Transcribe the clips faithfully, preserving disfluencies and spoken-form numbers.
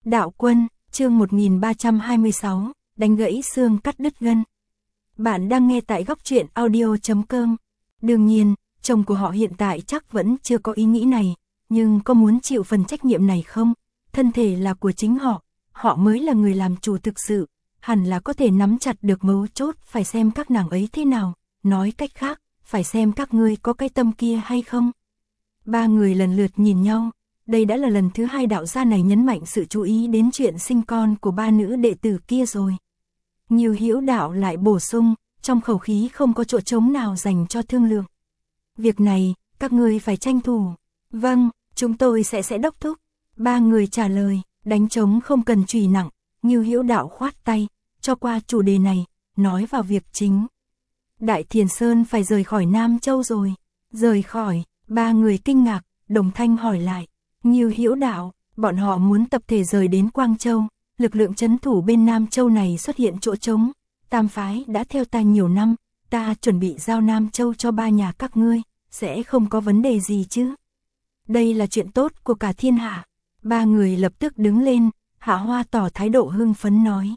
Đạo Quân, chương một nghìn ba trăm hai mươi sáu, đánh gãy xương cắt đứt gân. Bạn đang nghe tại góc truyện audio chấm com. Đương nhiên, chồng của họ hiện tại chắc vẫn chưa có ý nghĩ này, nhưng có muốn chịu phần trách nhiệm này không? Thân thể là của chính họ, họ mới là người làm chủ thực sự, hẳn là có thể nắm chặt được mấu chốt, phải xem các nàng ấy thế nào, nói cách khác, phải xem các ngươi có cái tâm kia hay không. Ba người lần lượt nhìn nhau, đây đã là lần thứ hai đạo gia này nhấn mạnh sự chú ý đến chuyện sinh con của ba nữ đệ tử kia rồi. Nhiều Hữu Đạo lại bổ sung, trong khẩu khí không có chỗ trống nào dành cho thương lượng. Việc này, các ngươi phải tranh thủ. Vâng, chúng tôi sẽ sẽ đốc thúc. Ba người trả lời, đánh trống không cần chùy nặng, Nhiều Hữu Đạo khoát tay, cho qua chủ đề này, nói vào việc chính. Đại Thiền Sơn phải rời khỏi Nam Châu rồi. Rời khỏi, ba người kinh ngạc, đồng thanh hỏi lại. Nhiều Hữu Đạo, bọn họ muốn tập thể rời đến Quang Châu, lực lượng trấn thủ bên Nam Châu này xuất hiện chỗ trống. Tam phái đã theo ta nhiều năm, ta chuẩn bị giao Nam Châu cho ba nhà các ngươi, sẽ không có vấn đề gì chứ. Đây là chuyện tốt của cả thiên hạ. Ba người lập tức đứng lên, Hạ Hoa tỏ thái độ hưng phấn nói.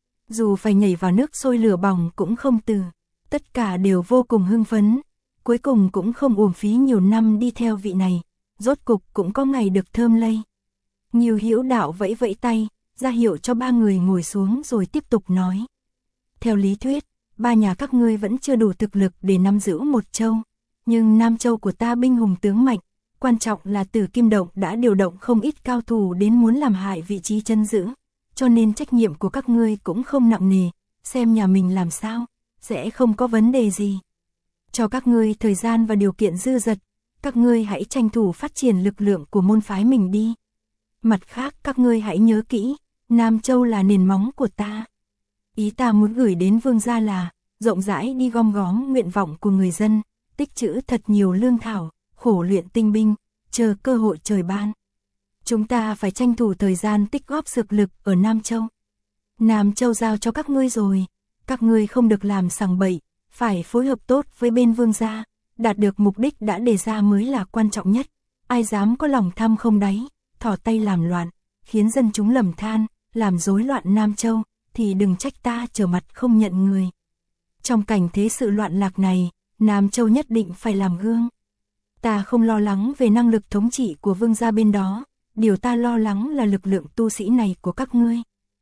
Dù phải nhảy vào nước sôi lửa bỏng cũng không từ, tất cả đều vô cùng hưng phấn. Cuối cùng cũng không uổng phí nhiều năm đi theo vị này, rốt cục cũng có ngày được thơm lây. Nhiều Hữu Đạo vẫy vẫy tay, ra hiệu cho ba người ngồi xuống rồi tiếp tục nói. Theo lý thuyết, ba nhà các ngươi vẫn chưa đủ thực lực để nắm giữ một châu, nhưng Nam Châu của ta binh hùng tướng mạnh, quan trọng là Tử Kim Động đã điều động không ít cao thủ đến muốn làm hại vị trí chân giữ, cho nên trách nhiệm của các ngươi cũng không nặng nề, xem nhà mình làm sao, sẽ không có vấn đề gì. Cho các ngươi thời gian và điều kiện dư dật, các ngươi hãy tranh thủ phát triển lực lượng của môn phái mình đi. Mặt khác các ngươi hãy nhớ kỹ, Nam Châu là nền móng của ta. Ý ta muốn gửi đến vương gia là, rộng rãi đi gom góp nguyện vọng của người dân, tích trữ thật nhiều lương thảo, khổ luyện tinh binh, chờ cơ hội trời ban. Chúng ta phải tranh thủ thời gian tích góp dược lực ở Nam Châu. Nam Châu giao cho các ngươi rồi, các ngươi không được làm sằng bậy, phải phối hợp tốt với bên vương gia, đạt được mục đích đã đề ra mới là quan trọng nhất. Ai dám có lòng tham không đáy, thò tay làm loạn, khiến dân chúng lầm than, làm rối loạn Nam Châu, thì đừng trách ta trở mặt không nhận người. Trong cảnh thế sự loạn lạc này, Nam Châu nhất định phải làm gương. Ta không lo lắng về năng lực thống trị của vương gia bên đó, điều ta lo lắng là lực lượng tu sĩ này của các ngươi.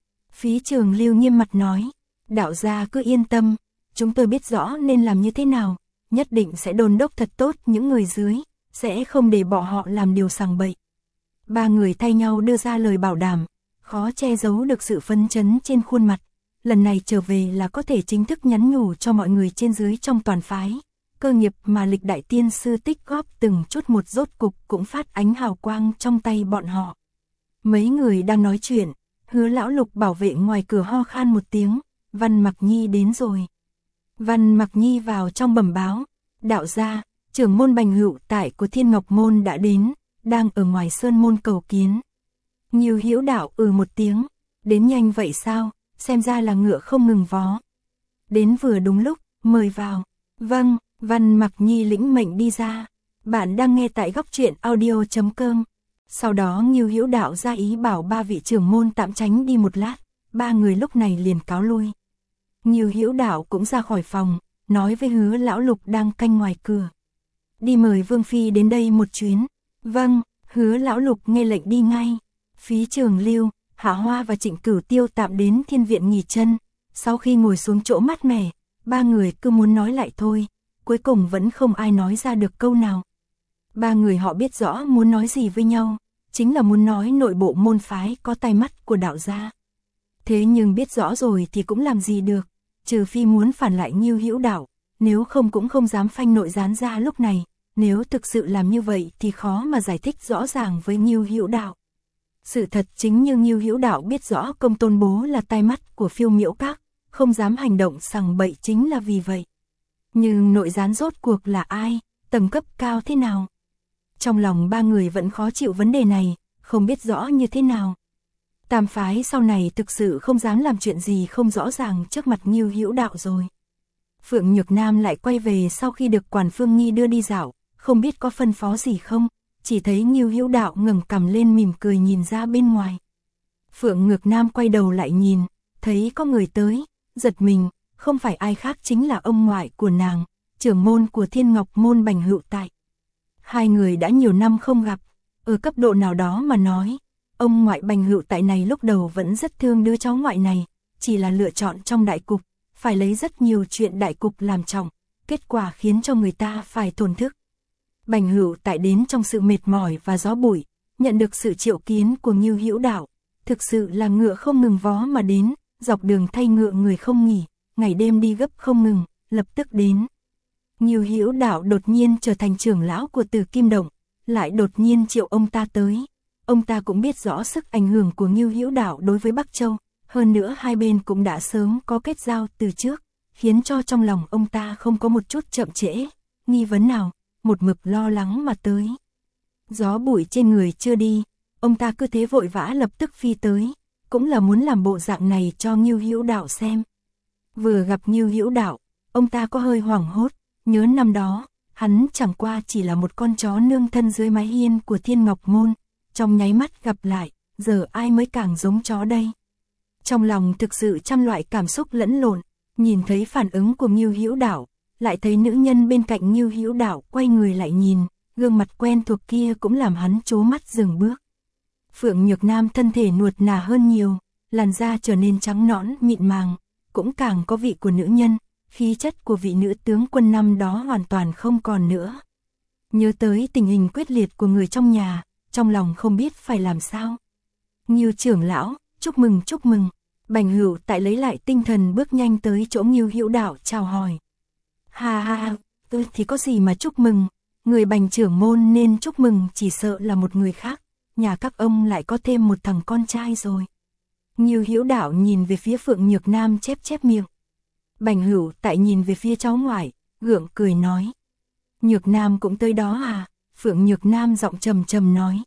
Phí Trường Lưu nghiêm mặt nói, đạo gia cứ yên tâm, chúng tôi biết rõ nên làm như thế nào, nhất định sẽ đôn đốc thật tốt những người dưới, sẽ không để bỏ họ làm điều sằng bậy. Ba người thay nhau đưa ra lời bảo đảm, khó che giấu được sự phấn chấn trên khuôn mặt. Lần này trở về là có thể chính thức nhắn nhủ cho mọi người trên dưới trong toàn phái. Cơ nghiệp mà lịch đại tiên sư tích góp từng chút một rốt cục cũng phát ánh hào quang trong tay bọn họ. Mấy người đang nói chuyện, Hứa Lão Lục bảo vệ ngoài cửa ho khan một tiếng, Văn Mặc Nhi đến rồi. Văn Mặc Nhi vào trong bẩm báo, đạo gia, trưởng môn Bành Hữu tại của Thiên Ngọc Môn đã đến, đang ở ngoài sơn môn cầu kiến. Nhiều Hữu Đạo ừ một tiếng, đến nhanh vậy sao, xem ra là ngựa không ngừng vó. Đến vừa đúng lúc, mời vào. Vâng, Văn Mặc Nhi lĩnh mệnh đi ra. Bạn đang nghe tại góc truyện audio chấm com. Sau đó Nhiều Hữu Đạo ra ý bảo ba vị trưởng môn tạm tránh đi một lát, ba người lúc này liền cáo lui. Nhiều Hữu Đạo cũng ra khỏi phòng, nói với Hứa Lão Lục đang canh ngoài cửa. Đi mời Vương Phi đến đây một chuyến. Vâng, Hứa Lão Lục nghe lệnh đi ngay. Phí Trường Lưu, Hạ Hoa và Trịnh Cửu Tiêu tạm đến thiên viện nghỉ chân. Sau khi ngồi xuống chỗ mát mẻ, ba người cứ muốn nói lại thôi, cuối cùng vẫn không ai nói ra được câu nào. Ba người họ biết rõ muốn nói gì với nhau, chính là muốn nói nội bộ môn phái có tai mắt của đạo gia. Thế nhưng biết rõ rồi thì cũng làm gì được, trừ phi muốn phản lại Nhiều Hữu Đạo, nếu không cũng không dám phanh nội gián ra lúc này. Nếu thực sự làm như vậy thì khó mà giải thích rõ ràng với Nhiều Hữu Đạo. Sự thật chính như Nhiều Hữu Đạo biết rõ Công Tôn Bố là tai mắt của Phiêu Miễu Các, không dám hành động sằng bậy chính là vì vậy. Nhưng nội gián rốt cuộc là ai, tầng cấp cao thế nào? Trong lòng ba người vẫn khó chịu vấn đề này, không biết rõ như thế nào. Tam phái sau này thực sự không dám làm chuyện gì không rõ ràng trước mặt Nhiều Hữu Đạo rồi. Phượng Nhược Nam lại quay về sau khi được Quản Phương Nghi đưa đi dạo, không biết có phân phó gì không, chỉ thấy Nhiều Hữu Đạo ngẩng cằm lên mỉm cười nhìn ra bên ngoài. Phượng Nhược Nam quay đầu lại nhìn, thấy có người tới, giật mình, không phải ai khác chính là ông ngoại của nàng, trưởng môn của Thiên Ngọc môn Bành Hữu Tại. Hai người đã nhiều năm không gặp, ở cấp độ nào đó mà nói, ông ngoại Bành Hữu Tại này lúc đầu vẫn rất thương đứa cháu ngoại này, chỉ là lựa chọn trong đại cục, phải lấy rất nhiều chuyện đại cục làm trọng, kết quả khiến cho người ta phải thổn thức. Bành Hữu Tại đến trong sự mệt mỏi và gió bụi, nhận được sự triệu kiến của Ngưu Hữu Đạo, thực sự là ngựa không ngừng vó mà đến, dọc đường thay ngựa người không nghỉ, ngày đêm đi gấp không ngừng, lập tức đến. Ngưu Hữu Đạo đột nhiên trở thành trưởng lão của Tử Kim Động, lại đột nhiên triệu ông ta tới. Ông ta cũng biết rõ sức ảnh hưởng của Ngưu Hữu Đạo đối với Bắc Châu, hơn nữa hai bên cũng đã sớm có kết giao từ trước, khiến cho trong lòng ông ta không có một chút chậm trễ, nghi vấn nào, một mực lo lắng mà tới. Gió bụi trên người chưa đi, ông ta cứ thế vội vã lập tức phi tới, cũng là muốn làm bộ dạng này cho Ngưu Hữu Đạo xem. Vừa gặp Ngưu Hữu Đạo, ông ta có hơi hoảng hốt, nhớ năm đó, hắn chẳng qua chỉ là một con chó nương thân dưới mái hiên của Thiên Ngọc môn, trong nháy mắt gặp lại, giờ ai mới càng giống chó đây. Trong lòng thực sự trăm loại cảm xúc lẫn lộn, nhìn thấy phản ứng của Ngưu Hữu Đạo, lại thấy nữ nhân bên cạnh Ngưu Hữu Đạo quay người lại nhìn, gương mặt quen thuộc kia cũng làm hắn trố mắt dừng bước. Phượng Nhược Nam thân thể nuột nà hơn nhiều, làn da trở nên trắng nõn mịn màng, cũng càng có vị của nữ nhân, khí chất của vị nữ tướng quân năm đó hoàn toàn không còn nữa. Nhớ tới tình hình quyết liệt của người trong nhà, trong lòng không biết phải làm sao. Ngưu trưởng lão, chúc mừng chúc mừng. Bành Hữu Tại lấy lại tinh thần bước nhanh tới chỗ Ngưu Hữu Đạo chào hỏi. Ha ha ha, tôi thì có gì mà chúc mừng, người Bành trưởng môn nên chúc mừng chỉ sợ là một người khác, nhà các ông lại có thêm một thằng con trai rồi. Ngưu Hữu Đạo nhìn về phía Phượng Nhược Nam chép chép miệng. Bành Hữu Tại nhìn về phía cháu ngoại, gượng cười nói. Nhược Nam cũng tới đó à? Phượng Nhược Nam giọng trầm trầm nói.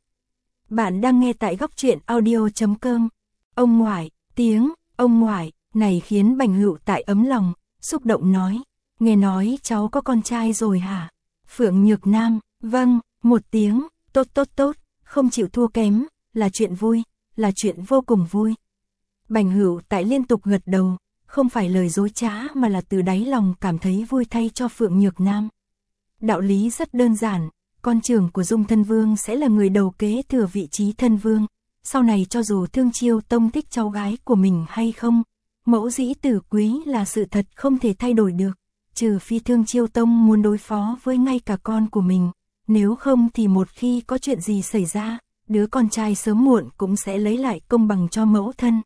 Bạn đang nghe tại góc truyện audio chấm com. Ông ngoại, tiếng, ông ngoại, này khiến Bành Hữu Tại ấm lòng, xúc động nói. Nghe nói cháu có con trai rồi hả? Phượng Nhược Nam, vâng, một tiếng, tốt tốt tốt, không chịu thua kém, là chuyện vui, là chuyện vô cùng vui. Bành Hữu Tại liên tục gật đầu, không phải lời dối trá mà là từ đáy lòng cảm thấy vui thay cho Phượng Nhược Nam. Đạo lý rất đơn giản, con trưởng của Dung Thân Vương sẽ là người đầu kế thừa vị trí thân vương, sau này cho dù Thương Chiêu Tông thích cháu gái của mình hay không, mẫu dĩ tử quý là sự thật không thể thay đổi được, trừ phi Thương Chiêu Tông muốn đối phó với ngay cả con của mình, nếu không thì một khi có chuyện gì xảy ra, đứa con trai sớm muộn cũng sẽ lấy lại công bằng cho mẫu thân.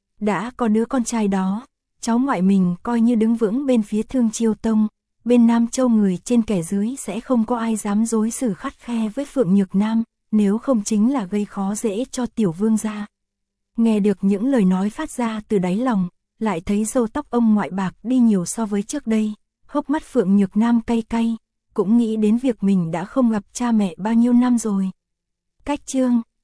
Đã có đứa con trai đó, cháu ngoại mình coi như đứng vững bên phía Thương Chiêu Tông, bên Nam Châu người trên kẻ dưới sẽ không có ai dám đối xử khắt khe với Phượng Nhược Nam, nếu không chính là gây khó dễ cho tiểu vương gia. Nghe được những lời nói phát ra từ đáy lòng, lại thấy râu tóc ông ngoại bạc đi nhiều so với trước đây, hốc mắt Phượng Nhược Nam cay cay, cũng nghĩ đến việc mình đã không gặp cha mẹ bao nhiêu năm rồi. Cách chương